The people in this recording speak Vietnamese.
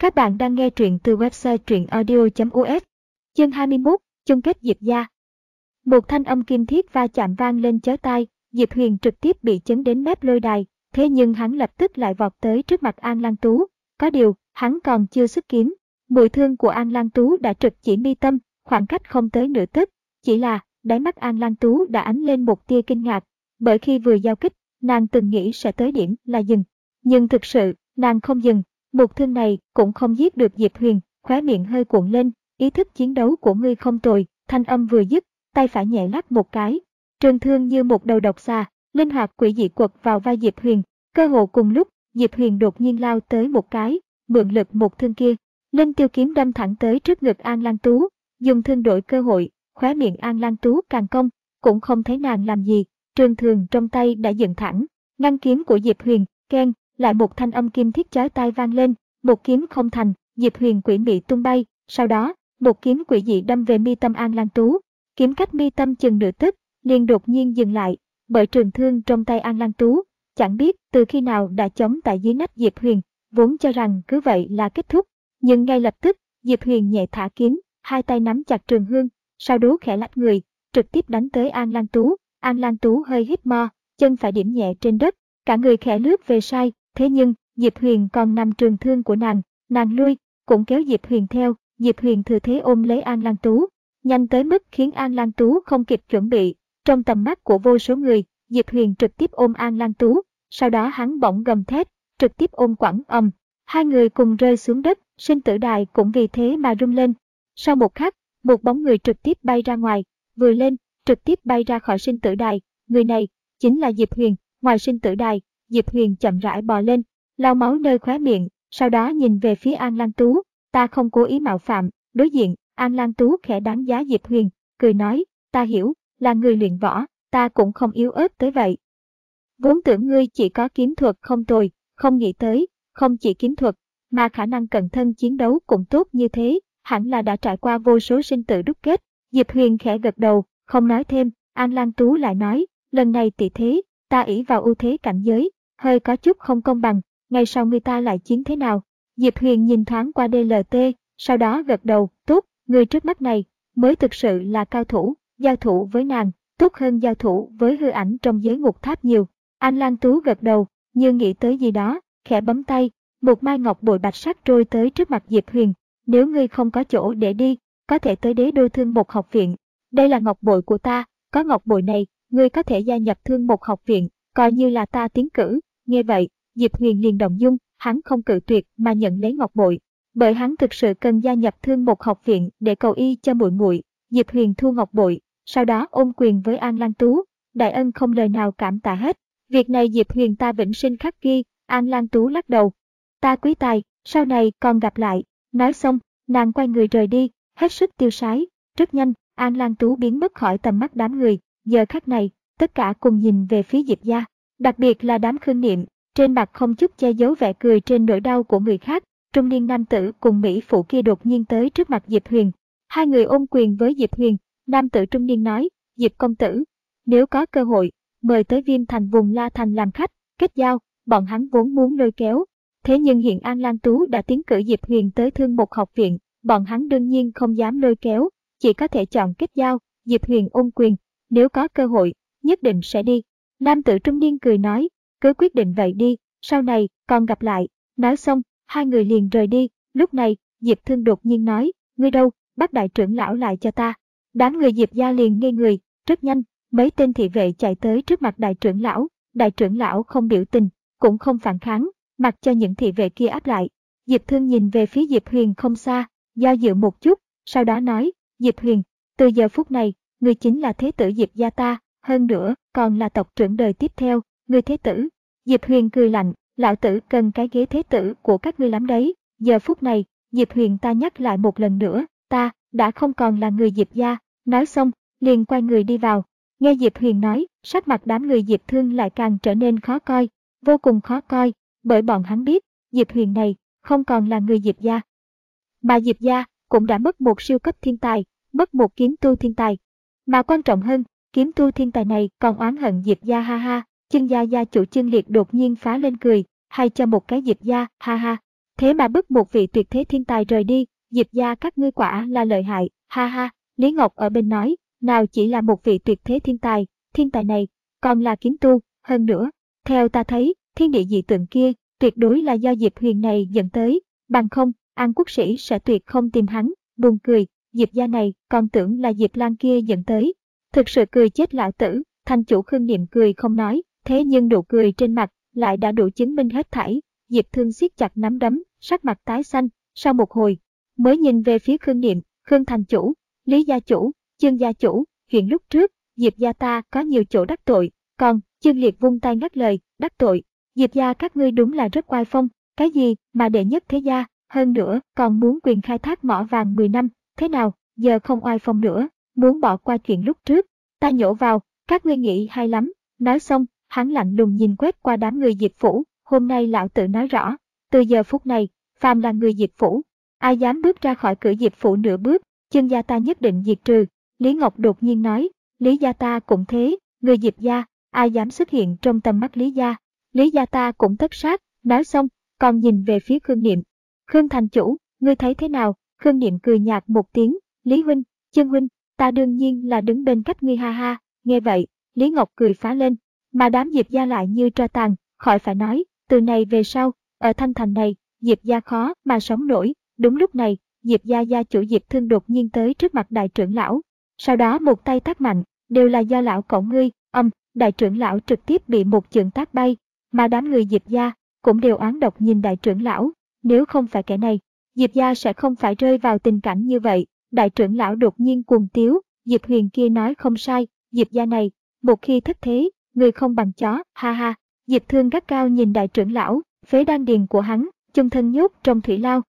Các bạn đang nghe truyện từ website truyệnaudio.us. Chương 21, chung kết Diệp gia. Một thanh âm kim thiết va chạm vang lên chói tai, Diệp Huyền trực tiếp bị chấn đến mép lôi đài, thế nhưng hắn lập tức lại vọt tới trước mặt An Lan Tú. Có điều, hắn còn chưa xuất kiếm, mũi thương của An Lan Tú đã trực chỉ mi tâm, khoảng cách không tới nửa tấc. Chỉ là, đáy mắt An Lan Tú đã ánh lên một tia kinh ngạc, bởi khi vừa giao kích, nàng từng nghĩ sẽ tới điểm là dừng. Nhưng thực sự, nàng không dừng. Một thương này cũng không giết được Diệp Huyền, khóe miệng hơi cuộn lên, ý thức chiến đấu của ngươi không tồi. Thanh âm vừa dứt, tay phải nhẹ lắc một cái, trường thương như một đầu độc xà, linh hoạt quỷ dị quật vào vai Diệp Huyền. Cơ hồ cùng lúc, Diệp Huyền đột nhiên lao tới một cái, mượn lực một thương kia, linh tiêu kiếm đâm thẳng tới trước ngực An Lan Tú, dùng thương đổi cơ hội. Khóe miệng An Lan Tú càng cong, cũng không thấy nàng làm gì, trường thương trong tay đã dựng thẳng, ngăn kiếm của Diệp Huyền. Keng, lại một thanh âm kim thiết chói tai vang lên, một kiếm không thành, Diệp Huyền quỷ mị tung bay, sau đó, một kiếm quỷ dị đâm về mi tâm An Lan Tú. Kiếm cách mi tâm chừng nửa tấc, liền đột nhiên dừng lại, bởi trường thương trong tay An Lan Tú, chẳng biết từ khi nào đã chống tại dưới nách Diệp Huyền, vốn cho rằng cứ vậy là kết thúc, nhưng ngay lập tức, Diệp Huyền nhẹ thả kiếm, hai tay nắm chặt trường hương, sau đó khẽ lách người, trực tiếp đánh tới An Lan Tú. An Lan Tú hơi hít mo, chân phải điểm nhẹ trên đất, cả người khẽ lướt về sai. Thế nhưng, Diệp Huyền còn nằm trường thương của nàng lui, cũng kéo Diệp Huyền theo. Diệp Huyền thừa thế ôm lấy An Lan Tú, nhanh tới mức khiến An Lan Tú không kịp chuẩn bị. Trong tầm mắt của vô số người, Diệp Huyền trực tiếp ôm An Lan Tú, sau đó hắn bỗng gầm thét, trực tiếp ôm quẳng ầm. Hai người cùng rơi xuống đất, sinh tử đài cũng vì thế mà rung lên. Sau một khắc, một bóng người trực tiếp bay ra ngoài, vừa lên, trực tiếp bay ra khỏi sinh tử đài. Người này chính là Diệp Huyền. Ngoài sinh tử đài, Diệp Huyền chậm rãi bò lên, lau máu nơi khóe miệng, sau đó nhìn về phía An Lan Tú. Ta không cố ý mạo phạm. Đối diện, An Lan Tú khẽ đánh giá Diệp Huyền, cười nói, ta hiểu, là người luyện võ, ta cũng không yếu ớt tới vậy. Vốn tưởng ngươi chỉ có kiếm thuật không tồi, không nghĩ tới, không chỉ kiếm thuật, mà khả năng cận thân chiến đấu cũng tốt như thế, hẳn là đã trải qua vô số sinh tử đúc kết. Diệp Huyền khẽ gật đầu, không nói thêm. An Lan Tú lại nói, lần này tỷ thế, ta ỷ vào ưu thế cảnh giới, hơi có chút không công bằng, ngày sau người ta lại chiến thế nào? Diệp Huyền nhìn thoáng qua DLT, sau đó gật đầu, tốt, người trước mắt này, mới thực sự là cao thủ, giao thủ với nàng, tốt hơn giao thủ với hư ảnh trong giới ngục tháp nhiều. An Lan Tú gật đầu, như nghĩ tới gì đó, khẽ bấm tay, một mai ngọc bội bạch sắc trôi tới trước mặt Diệp Huyền. Nếu ngươi không có chỗ để đi, có thể tới Đế Đô Thương Một học viện. Đây là ngọc bội của ta, có ngọc bội này, ngươi có thể gia nhập Thương Một học viện, coi như là ta tiến cử. Nghe vậy, Diệp Huyền liền động dung, hắn không cự tuyệt mà nhận lấy ngọc bội, bởi hắn thực sự cần gia nhập Thương Một học viện để cầu y cho muội muội. Diệp Huyền thu ngọc bội, sau đó ôm quyền với An Lan Tú, đại ân không lời nào cảm tạ hết. Việc này Diệp Huyền ta vĩnh sinh khắc ghi. An Lan Tú lắc đầu, ta quý tài, sau này còn gặp lại. Nói xong, nàng quay người rời đi, hết sức tiêu sái. Rất nhanh, An Lan Tú biến mất khỏi tầm mắt đám người. Giờ khắc này, tất cả cùng nhìn về phía Diệp gia, đặc biệt là đám Khương Niệm, trên mặt không chút che giấu vẻ cười trên nỗi đau của người khác. Trung niên nam tử cùng mỹ phụ kia đột nhiên tới trước mặt Diệp Huyền, hai người ôm quyền với Diệp Huyền. Nam tử trung niên nói, Diệp công tử, nếu có cơ hội, mời tới Viêm Thành vùng La Thành làm khách, kết giao. Bọn hắn vốn muốn lôi kéo, thế nhưng hiện An Lan Tú đã tiến cử Diệp Huyền tới Thương Một học viện, bọn hắn đương nhiên không dám lôi kéo, chỉ có thể chọn kết giao. Diệp Huyền ôm quyền, nếu có cơ hội, nhất định sẽ đi. Nam tử trung niên cười nói, cứ quyết định vậy đi, sau này còn gặp lại. Nói xong, hai người liền rời đi. Lúc này, Diệp Thương đột nhiên nói, ngươi đâu, bắt đại trưởng lão lại cho ta. Đám người Diệp gia liền ngây người. Rất nhanh, mấy tên thị vệ chạy tới trước mặt đại trưởng lão. Đại trưởng lão không biểu tình, cũng không phản kháng, mặc cho những thị vệ kia áp lại. Diệp Thương nhìn về phía Diệp Huyền không xa, do dự một chút, sau đó nói, Diệp Huyền, từ giờ phút này, ngươi chính là thế tử Diệp gia ta, hơn nữa, còn là tộc trưởng đời tiếp theo. Ngươi thế tử? Diệp Huyền cười lạnh, lão tử cần cái ghế thế tử của các ngươi lắm đấy. Giờ phút này, Diệp Huyền ta nhắc lại một lần nữa, ta đã không còn là người Diệp gia. Nói xong, liền quay người đi vào. Nghe Diệp Huyền nói, sắc mặt đám người Diệp Thương lại càng trở nên khó coi, vô cùng khó coi, bởi bọn hắn biết, Diệp Huyền này không còn là người Diệp gia. Mà Diệp gia cũng đã mất một siêu cấp thiên tài, mất một kiếm tu thiên tài. Mà quan trọng hơn, kiếm tu thiên tài này còn oán hận Diệp gia ha ha. Chân gia gia chủ Chân Liệt đột nhiên phá lên cười, hay cho một cái Diệp gia ha ha. thế mà bức một vị tuyệt thế thiên tài rời đi, Diệp gia các ngươi quả là lợi hại, ha ha. Lý Ngọc ở bên nói, nào chỉ là một vị tuyệt thế thiên tài này, còn là kiếm tu, hơn nữa. Theo ta thấy, thiên địa dị tượng kia, tuyệt đối là do Diệp Huyền này dẫn tới, bằng không, An Quốc Sĩ sẽ tuyệt không tìm hắn, buồn cười, Diệp gia này còn tưởng là Diệp Lan kia dẫn tới. Thực sự cười chết lão tử, thành chủ Khương Niệm cười không nói, thế nhưng nụ cười trên mặt lại đã đủ chứng minh hết thảy. Diệp Thương siết chặt nắm đấm, sắc mặt tái xanh, sau một hồi, mới nhìn về phía Khương Niệm, Khương thành chủ, Lý gia chủ, Chương gia chủ, chuyện lúc trước, Diệp gia ta có nhiều chỗ đắc tội, còn, Chương Liệt vung tay ngắt lời, đắc tội, Diệp gia các ngươi đúng là rất oai phong, cái gì mà đệ nhất thế gia, hơn nữa còn muốn quyền khai thác mỏ vàng 10 năm, thế nào, giờ không oai phong nữa, muốn bỏ qua chuyện lúc trước, ta nhổ vào, các ngươi nghĩ hay lắm, nói xong, hắn lạnh lùng nhìn quét qua đám người Diệp phủ, hôm nay lão tự nói rõ, từ giờ phút này, phàm là người Diệp phủ, ai dám bước ra khỏi cửa Diệp phủ nửa bước, Chương gia ta nhất định diệt trừ. Lý Ngọc đột nhiên nói, Lý gia ta cũng thế, người Diệp gia, ai dám xuất hiện trong tầm mắt Lý gia ta cũng tất sát, nói xong, còn nhìn về phía Khương Niệm. Khương thành chủ, ngươi thấy thế nào? Khương Niệm cười nhạt một tiếng, Lý huynh, Chương huynh, ta đương nhiên là đứng bên cách ngươi ha ha. Nghe vậy, Lý Ngọc cười phá lên, mà đám Diệp gia lại như tro tàn, khỏi phải nói, từ này về sau, ở Thanh Thành này, Diệp gia khó mà sống nổi. Đúng lúc này, Diệp gia gia chủ Diệp Thương đột nhiên tới trước mặt đại trưởng lão, sau đó một tay tát mạnh, đều là do lão cậu ngươi, đại trưởng lão trực tiếp bị một chưởng tát bay, mà đám người Diệp gia cũng đều oán độc nhìn đại trưởng lão, nếu không phải kẻ này, Diệp gia sẽ không phải rơi vào tình cảnh như vậy. Đại trưởng lão đột nhiên cuồng tiếu, Diệp Huyền kia nói không sai, Diệp gia này, một khi thất thế, người không bằng chó, ha ha. Diệp Thương gắt cao nhìn đại trưởng lão, phế đan điền của hắn, chung thân nhốt trong thủy lao,